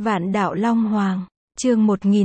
Vạn đạo Long Hoàng, chương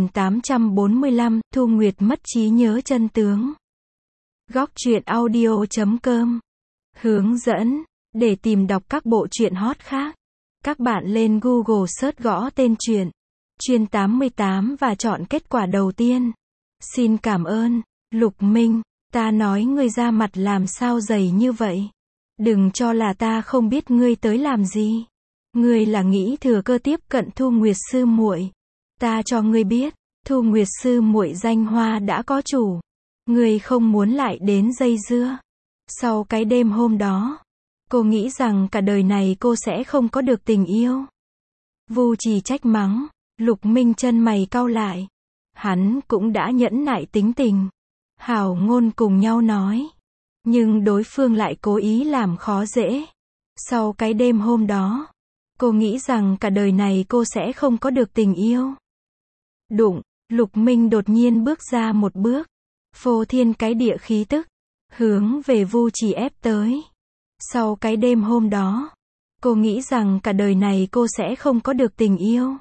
1845, Thu Nguyệt mất trí nhớ chân tướng. Góc truyện audio.com hướng dẫn, để tìm đọc các bộ truyện hot khác, các bạn lên Google search gõ tên truyện Chuyên 88 và chọn kết quả đầu tiên. Xin cảm ơn, Lục Minh, ta nói ngươi ra mặt làm sao dày như vậy. Đừng cho là ta không biết ngươi tới làm gì. Ngươi là nghĩ thừa cơ tiếp cận Thu Nguyệt sư muội. Ta cho ngươi biết, Thu Nguyệt sư muội danh hoa đã có chủ. Ngươi không muốn lại đến dây dưa. Sau cái đêm hôm đó, cô nghĩ rằng cả đời này cô sẽ không có được tình yêu. Vu Trì trách mắng, Lục Minh chân mày cau lại. Hắn cũng đã nhẫn nại tính tình, hảo ngôn cùng nhau nói. Nhưng đối phương lại cố ý làm khó dễ. Sau cái đêm hôm đó, cô nghĩ rằng cả đời này cô sẽ không có được tình yêu. Đụng, Lục Minh đột nhiên bước ra một bước, phô thiên cái địa khí tức, hướng về Vu Trì ép tới. Sau cái đêm hôm đó, cô nghĩ rằng cả đời này cô sẽ không có được tình yêu.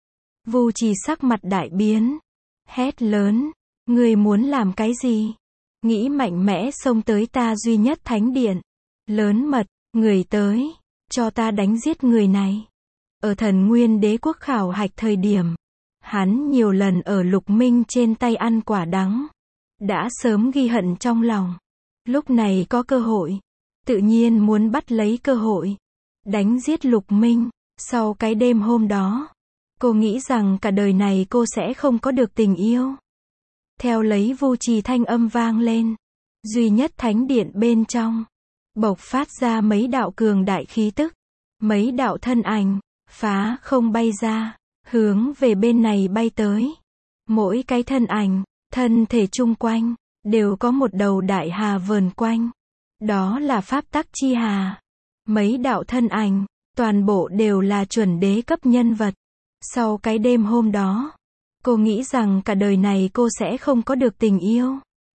Vu Trì sắc mặt đại biến, hét lớn, ngươi muốn làm cái gì? Nghĩ mạnh mẽ xông tới ta duy nhất thánh điện. Lớn mật, người tới, cho ta đánh giết người này. Ở Thần Nguyên Đế quốc khảo hạch thời điểm, hắn nhiều lần ở Lục Minh trên tay ăn quả đắng, đã sớm ghi hận trong lòng. Lúc này có cơ hội, tự nhiên muốn bắt lấy cơ hội, đánh giết Lục Minh. Sau cái đêm hôm đó, cô nghĩ rằng cả đời này cô sẽ không có được tình yêu. Theo lấy Vu Trì thanh âm vang lên, duy nhất thánh điện bên trong, bộc phát ra mấy đạo cường đại khí tức, mấy đạo thân ảnh, phá không bay ra, hướng về bên này bay tới. Mỗi cái thân ảnh, thân thể chung quanh, đều có một đầu đại hà vờn quanh. Đó là pháp tắc chi hà. Mấy đạo thân ảnh, toàn bộ đều là chuẩn đế cấp nhân vật. Sau cái đêm hôm đó, cô nghĩ rằng cả đời này cô sẽ không có được tình yêu.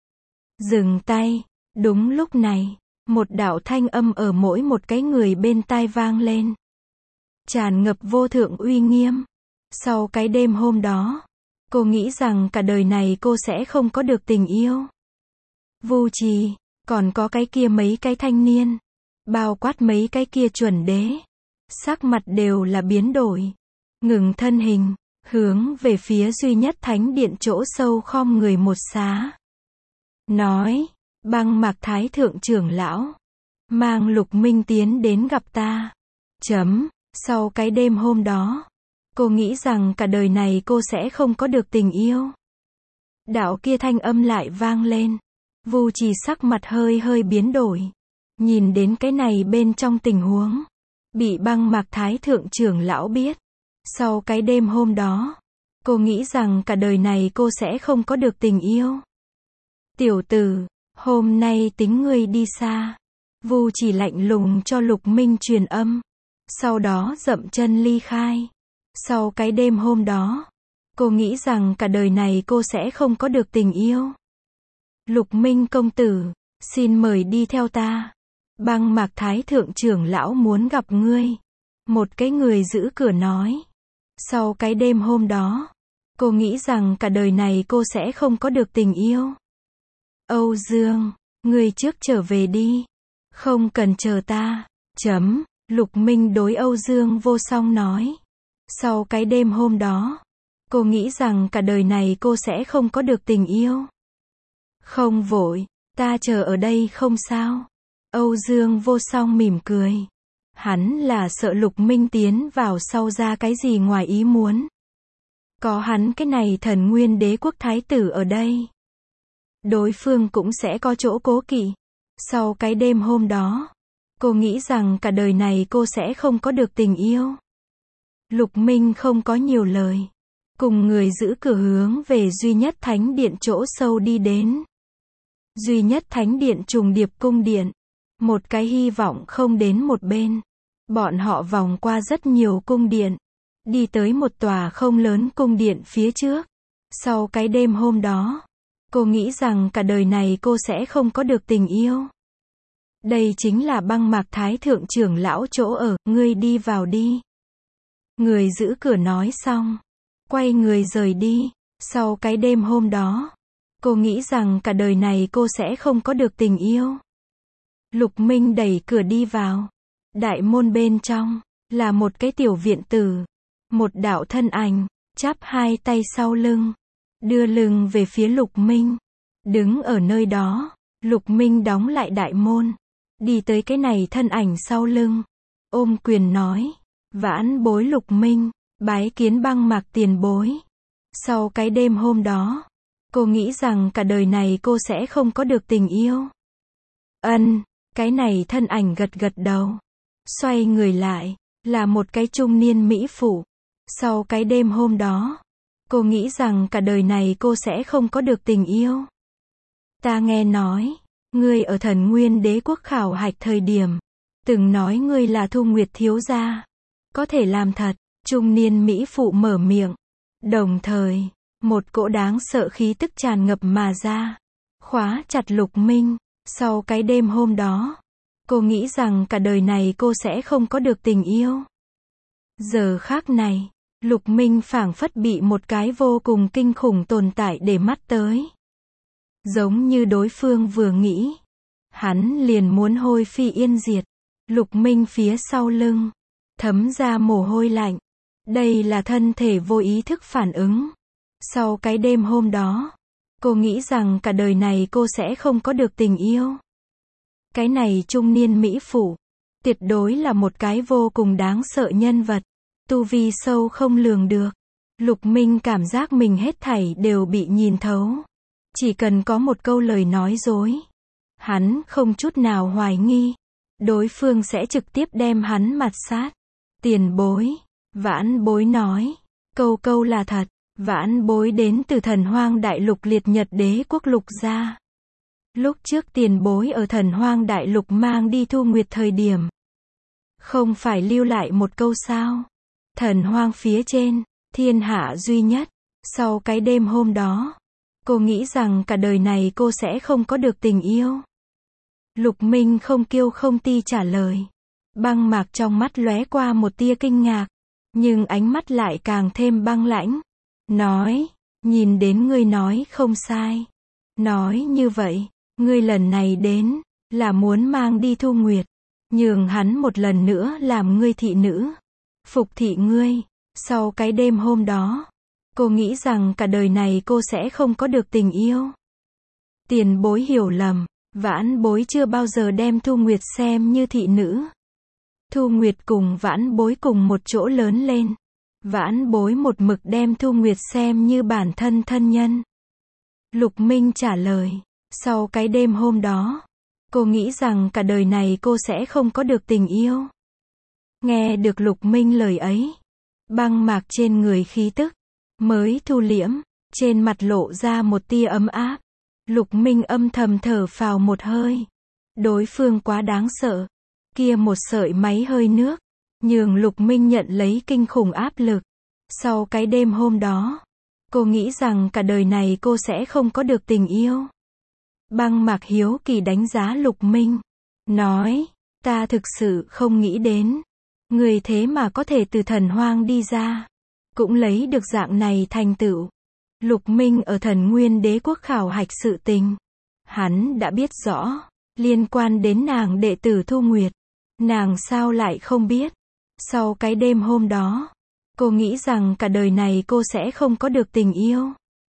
Dừng tay. Đúng lúc này, một đạo thanh âm ở mỗi một cái người bên tai vang lên, tràn ngập vô thượng uy nghiêm. Sau cái đêm hôm đó, cô nghĩ rằng cả đời này cô sẽ không có được tình yêu. Vu Trì, còn có cái kia mấy cái thanh niên, bao quát mấy cái kia chuẩn đế, sắc mặt đều là biến đổi, ngừng thân hình, hướng về phía duy nhất thánh điện chỗ sâu khom người một xá. Nói, Băng Mạc Thái thượng trưởng lão, mang Lục Minh tiến đến gặp ta. Sau cái đêm hôm đó, cô nghĩ rằng cả đời này cô sẽ không có được tình yêu. Đạo kia thanh âm lại vang lên. Vu Trì sắc mặt hơi hơi biến đổi. Nhìn đến cái này bên trong tình huống, bị Băng Mạc Thái thượng trưởng lão biết. Sau cái đêm hôm đó, cô nghĩ rằng cả đời này cô sẽ không có được tình yêu. Tiểu tử, hôm nay tính ngươi đi xa. Vu Trì lạnh lùng cho Lục Minh truyền âm, sau đó dậm chân ly khai. Sau cái đêm hôm đó, cô nghĩ rằng cả đời này cô sẽ không có được tình yêu. Lục Minh công tử, xin mời đi theo ta. Băng Mạc Thái thượng trưởng lão muốn gặp ngươi. Một cái người giữ cửa nói. Sau cái đêm hôm đó, cô nghĩ rằng cả đời này cô sẽ không có được tình yêu. Âu Dương, ngươi trước trở về đi. Không cần chờ ta. Lục Minh đối Âu Dương Vô Song nói. Sau cái đêm hôm đó, cô nghĩ rằng cả đời này cô sẽ không có được tình yêu. Không vội, ta chờ ở đây không sao. Âu Dương Vô Song mỉm cười. Hắn là sợ Lục Minh tiến vào sau ra cái gì ngoài ý muốn. Có hắn cái này Thần Nguyên Đế quốc thái tử ở đây, đối phương cũng sẽ có chỗ cố kỵ. Sau cái đêm hôm đó, cô nghĩ rằng cả đời này cô sẽ không có được tình yêu. Lục Minh không có nhiều lời, cùng người giữ cửa hướng về duy nhất thánh điện chỗ sâu đi đến. Duy nhất thánh điện trùng điệp cung điện, một cái hy vọng không đến một bên. Bọn họ vòng qua rất nhiều cung điện, đi tới một tòa không lớn cung điện phía trước. Sau cái đêm hôm đó, cô nghĩ rằng cả đời này cô sẽ không có được tình yêu. Đây chính là Băng Mạc Thái thượng trưởng lão chỗ ở, ngươi đi vào đi. Người giữ cửa nói xong, quay người rời đi. Sau cái đêm hôm đó, cô nghĩ rằng cả đời này cô sẽ không có được tình yêu. Lục Minh đẩy cửa đi vào. Đại môn bên trong, là một cái tiểu viện tử. Một đạo thân ảnh, chắp hai tay sau lưng, đưa lưng về phía Lục Minh. Đứng ở nơi đó, Lục Minh đóng lại đại môn. Đi tới cái này thân ảnh sau lưng. Ôm quyền nói, vãn bối Lục Minh, bái kiến Băng Mạc tiền bối. Sau cái đêm hôm đó, cô nghĩ rằng cả đời này cô sẽ không có được tình yêu. Cái này thân ảnh gật gật đầu. Xoay người lại, là một cái trung niên mỹ phụ. Sau cái đêm hôm đó, cô nghĩ rằng cả đời này cô sẽ không có được tình yêu. Ta nghe nói, ngươi ở Thần Nguyên Đế quốc khảo hạch thời điểm, từng nói ngươi là Thu Nguyệt thiếu gia. Có thể làm thật, trung niên mỹ phụ mở miệng. Đồng thời, một cỗ đáng sợ khí tức tràn ngập mà ra, khóa chặt Lục Minh. Sau cái đêm hôm đó, cô nghĩ rằng cả đời này cô sẽ không có được tình yêu. Giờ khác này, Lục Minh phảng phất bị một cái vô cùng kinh khủng tồn tại để mắt tới. Giống như đối phương vừa nghĩ, hắn liền muốn hôi phi yên diệt. Lục Minh phía sau lưng, thấm ra mồ hôi lạnh. Đây là thân thể vô ý thức phản ứng. Sau cái đêm hôm đó, cô nghĩ rằng cả đời này cô sẽ không có được tình yêu. Cái này trung niên mỹ phụ, tuyệt đối là một cái vô cùng đáng sợ nhân vật. Tu vi sâu không lường được. Lục Minh cảm giác mình hết thảy đều bị nhìn thấu. Chỉ cần có một câu lời nói dối, hắn không chút nào hoài nghi, đối phương sẽ trực tiếp đem hắn mạt sát. Tiền bối, vãn bối nói, câu là thật. Vãn bối đến từ Thần Hoang Đại Lục Liệt Nhật Đế quốc Lục gia. Lúc trước tiền bối ở Thần Hoang Đại Lục mang đi Thu Nguyệt thời điểm, không phải lưu lại một câu sao? Thần Hoang phía trên, thiên hạ duy nhất. Sau cái đêm hôm đó, cô nghĩ rằng cả đời này cô sẽ không có được tình yêu. Lục Minh không kiêu không ti trả lời. Băng Mạc trong mắt lóe qua một tia kinh ngạc, nhưng ánh mắt lại càng thêm băng lãnh. Nói, nhìn đến ngươi nói không sai. Nói như vậy, ngươi lần này đến, là muốn mang đi Thu Nguyệt, nhường hắn một lần nữa làm ngươi thị nữ, phục thị ngươi. Sau cái đêm hôm đó, cô nghĩ rằng cả đời này cô sẽ không có được tình yêu. Tiền bối hiểu lầm, vãn bối chưa bao giờ đem Thu Nguyệt xem như thị nữ. Thu Nguyệt cùng vãn bối cùng một chỗ lớn lên. Vãn bối một mực đem Thu Nguyệt xem như bản thân thân nhân. Lục Minh trả lời. Sau cái đêm hôm đó, cô nghĩ rằng cả đời này cô sẽ không có được tình yêu. Nghe được Lục Minh lời ấy, Băng Mạc trên người khí tức mới thu liễm, trên mặt lộ ra một tia ấm áp. Lục Minh âm thầm thở phào một hơi. Đối phương quá đáng sợ. Kia một sợi máy hơi nước, nhường Lục Minh nhận lấy kinh khủng áp lực. Sau cái đêm hôm đó, cô nghĩ rằng cả đời này cô sẽ không có được tình yêu. Băng Mạc hiếu kỳ đánh giá Lục Minh. Nói, ta thực sự không nghĩ đến. Người thế mà có thể từ Thần Hoang đi ra, cũng lấy được dạng này thành tựu. Lục Minh ở Thần Nguyên Đế quốc khảo hạch sự tình. Hắn đã biết rõ, liên quan đến nàng đệ tử Thu Nguyệt. Nàng sao lại không biết. Sau cái đêm hôm đó, cô nghĩ rằng cả đời này cô sẽ không có được tình yêu.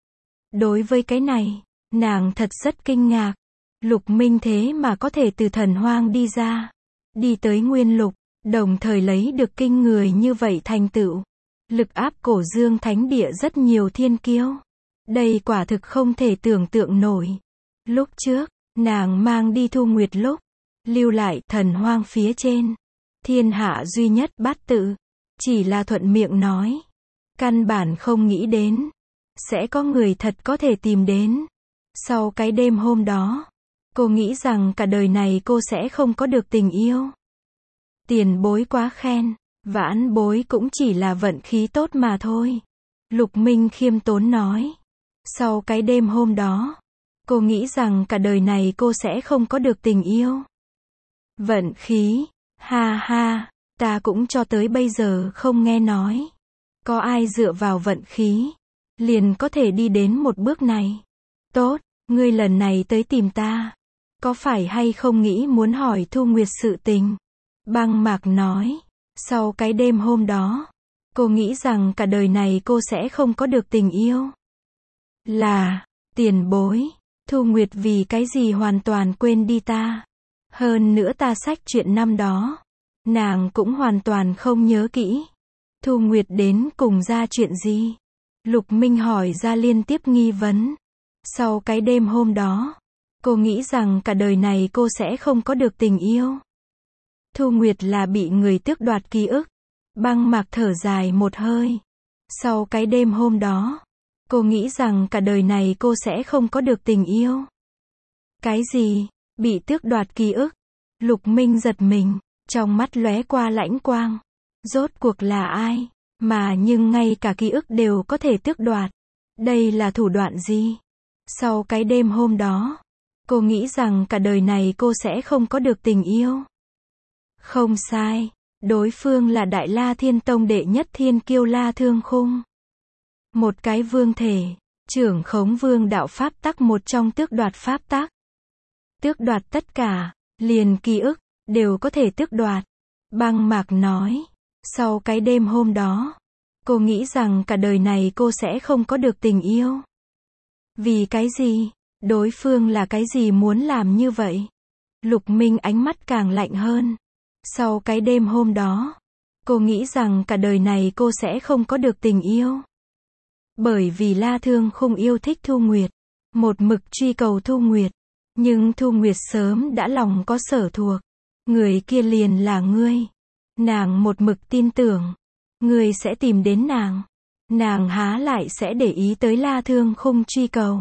Đối với cái này, nàng thật rất kinh ngạc. Lục Minh thế mà có thể từ Thần Hoang đi ra, đi tới Nguyên Lục, đồng thời lấy được kinh người như vậy thành tựu. Lực áp Cổ Dương Thánh Địa rất nhiều thiên kiêu. Đây quả thực không thể tưởng tượng nổi. Lúc trước, nàng mang đi Thu Nguyệt lúc, lưu lại Thần Hoang phía trên, thiên hạ duy nhất bát tự, chỉ là thuận miệng nói. Căn bản không nghĩ đến, sẽ có người thật có thể tìm đến. Sau cái đêm hôm đó, cô nghĩ rằng cả đời này cô sẽ không có được tình yêu. Tiền bối quá khen, vãn bối cũng chỉ là vận khí tốt mà thôi. Lục Minh khiêm tốn nói. Sau cái đêm hôm đó, cô nghĩ rằng cả đời này cô sẽ không có được tình yêu. Vận khí, ha ha, ta cũng cho tới bây giờ không nghe nói. Có ai dựa vào vận khí, liền có thể đi đến một bước này. Tốt, ngươi lần này tới tìm ta. Có phải hay không nghĩ muốn hỏi Thu Nguyệt sự tình? Băng Mạc nói. Sau cái đêm hôm đó, cô nghĩ rằng cả đời này cô sẽ không có được tình yêu. Là, tiền bối, Thu Nguyệt vì cái gì hoàn toàn quên đi ta. Hơn nữa ta xách chuyện năm đó, nàng cũng hoàn toàn không nhớ kỹ. Thu Nguyệt đến cùng ra chuyện gì? Lục Minh hỏi ra liên tiếp nghi vấn. Sau cái đêm hôm đó, cô nghĩ rằng cả đời này cô sẽ không có được tình yêu. Thu Nguyệt là bị người tước đoạt ký ức. Băng Mạc thở dài một hơi. Sau cái đêm hôm đó, cô nghĩ rằng cả đời này cô sẽ không có được tình yêu. Cái gì? Bị tước đoạt ký ức? Lục Minh giật mình, trong mắt lóe qua lãnh quang. Rốt cuộc là ai? Mà nhưng ngay cả ký ức đều có thể tước đoạt. Đây là thủ đoạn gì? Sau cái đêm hôm đó, cô nghĩ rằng cả đời này cô sẽ không có được tình yêu. Không sai, đối phương là Đại La Thiên Tông đệ nhất thiên kiêu La Thương Khung. Một cái vương thể, trưởng khống vương đạo pháp tắc, một trong tước đoạt pháp tắc. Tước đoạt tất cả, liền ký ức, đều có thể tước đoạt. Băng Mạc nói, sau cái đêm hôm đó, cô nghĩ rằng cả đời này cô sẽ không có được tình yêu. Vì cái gì? Đối phương là cái gì muốn làm như vậy? Lục Minh ánh mắt càng lạnh hơn. Sau cái đêm hôm đó, cô nghĩ rằng cả đời này cô sẽ không có được tình yêu. Bởi vì La Thương Khung yêu thích Thu Nguyệt, một mực truy cầu Thu Nguyệt. Nhưng Thu Nguyệt sớm đã lòng có sở thuộc. Người kia liền là ngươi. Nàng một mực tin tưởng, ngươi sẽ tìm đến nàng. Nàng há lại sẽ để ý tới La Thương Khung truy cầu.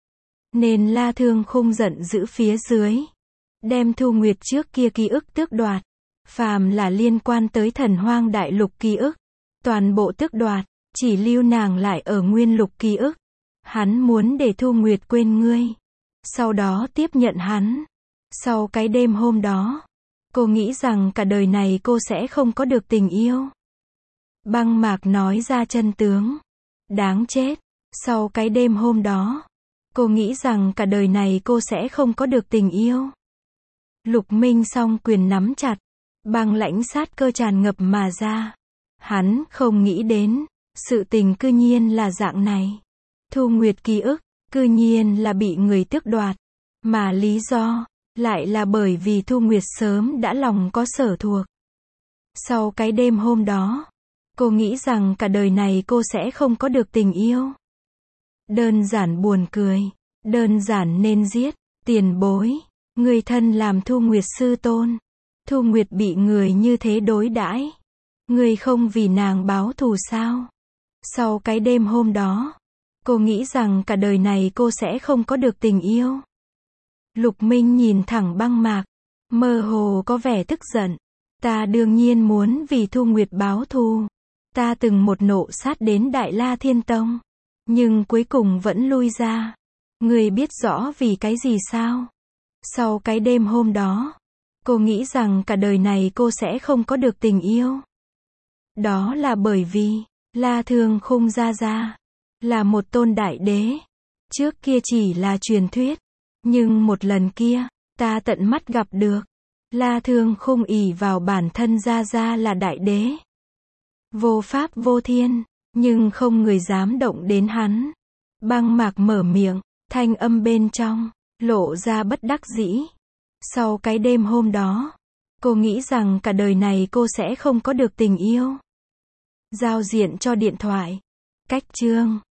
Nên La Thương Khung giận dữ phía dưới, đem Thu Nguyệt trước kia ký ức tước đoạt. Phàm là liên quan tới Thần Hoang Đại Lục ký ức, toàn bộ tước đoạt, chỉ lưu nàng lại ở Nguyên Lục ký ức. Hắn muốn để Thu Nguyệt quên ngươi, sau đó tiếp nhận hắn. Sau cái đêm hôm đó, cô nghĩ rằng cả đời này cô sẽ không có được tình yêu. Băng Mạc nói ra chân tướng. Đáng chết. Sau cái đêm hôm đó, cô nghĩ rằng cả đời này cô sẽ không có được tình yêu. Lục Minh song quyền nắm chặt, băng lãnh sát cơ tràn ngập mà ra. Hắn không nghĩ đến, sự tình cư nhiên là dạng này. Thu Nguyệt ký ức, cư nhiên là bị người tước đoạt. Mà lý do, lại là bởi vì Thu Nguyệt sớm đã lòng có sở thuộc. Sau cái đêm hôm đó, cô nghĩ rằng cả đời này cô sẽ không có được tình yêu. Đơn giản buồn cười, đơn giản nên giết. Tiền bối, người thân làm Thu Nguyệt sư tôn. Thu Nguyệt bị người như thế đối đãi, người không vì nàng báo thù sao? Sau cái đêm hôm đó, cô nghĩ rằng cả đời này cô sẽ không có được tình yêu. Lục Minh nhìn thẳng Băng Mạc, mơ hồ có vẻ tức giận. Ta đương nhiên muốn vì Thu Nguyệt báo thù. Ta từng một nộ sát đến Đại La Thiên Tông, nhưng cuối cùng vẫn lui ra. Người biết rõ vì cái gì sao? Sau cái đêm hôm đó, cô nghĩ rằng cả đời này cô sẽ không có được tình yêu. Đó là bởi vì, La Thương Khung gia gia là một tôn đại đế. Trước kia chỉ là truyền thuyết, nhưng một lần kia, ta tận mắt gặp được. La Thương Khung ỷ vào bản thân gia gia là đại đế, vô pháp vô thiên, nhưng không người dám động đến hắn. Băng Mạc mở miệng, thanh âm bên trong lộ ra bất đắc dĩ. Sau cái đêm hôm đó, cô nghĩ rằng cả đời này cô sẽ không có được tình yêu. Giao diện cho điện thoại. Cách chương